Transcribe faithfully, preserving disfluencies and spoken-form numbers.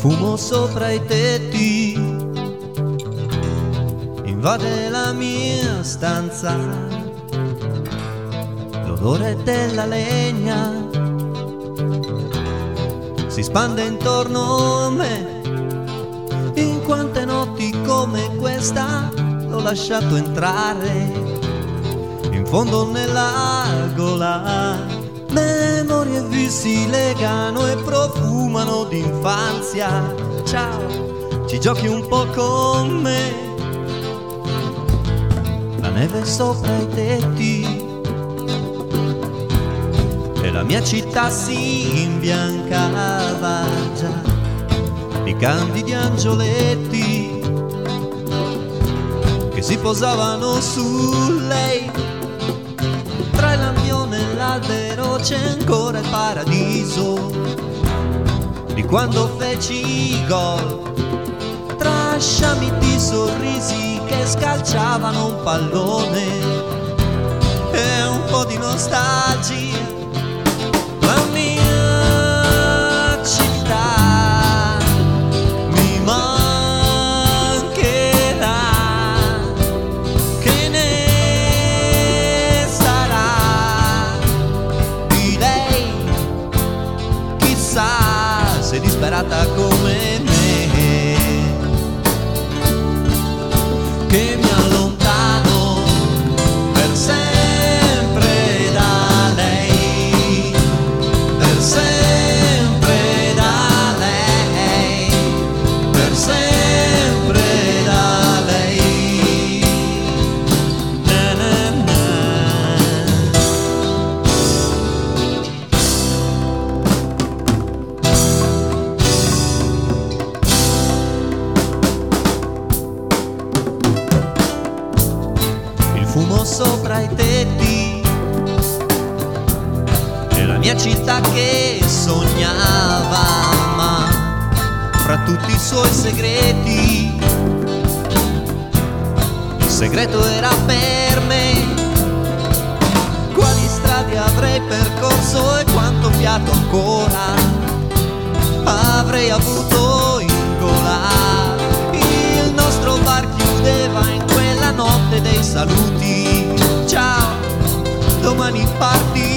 Fumo sopra i tetti, invade la mia stanza, l'odore della legna si spande intorno a me. In quante notti come questa l'ho lasciato entrare in fondo nella gola. Memorie e vizi legano e profumano d'infanzia. Ciao, ci giochi un po' con me. La neve sopra i tetti e la mia città si imbiancava già di candidi angioletti che si posavano su lei. Tra il lampione e l'albero c'è ancora il paradiso di quando feci gol, tra sciami di sorrisi che scalciavano un pallone e un po' di nostalgia. La mia città mi mancherà, che ne sarà di lei? Chissà se disperata come me, che mi allontano per sempre da lei, per sempre da lei, per sempre da lei. Na na na. Il fumo sopra i tetti e la mia città che sognava, ma fra tutti i suoi segreti il segreto era per me. Quali strade avrei percorso e quanto fiato ancora avrei avuto in gola. Il nostro bar chiudeva in quella notte dei saluti. Ciao, domani parti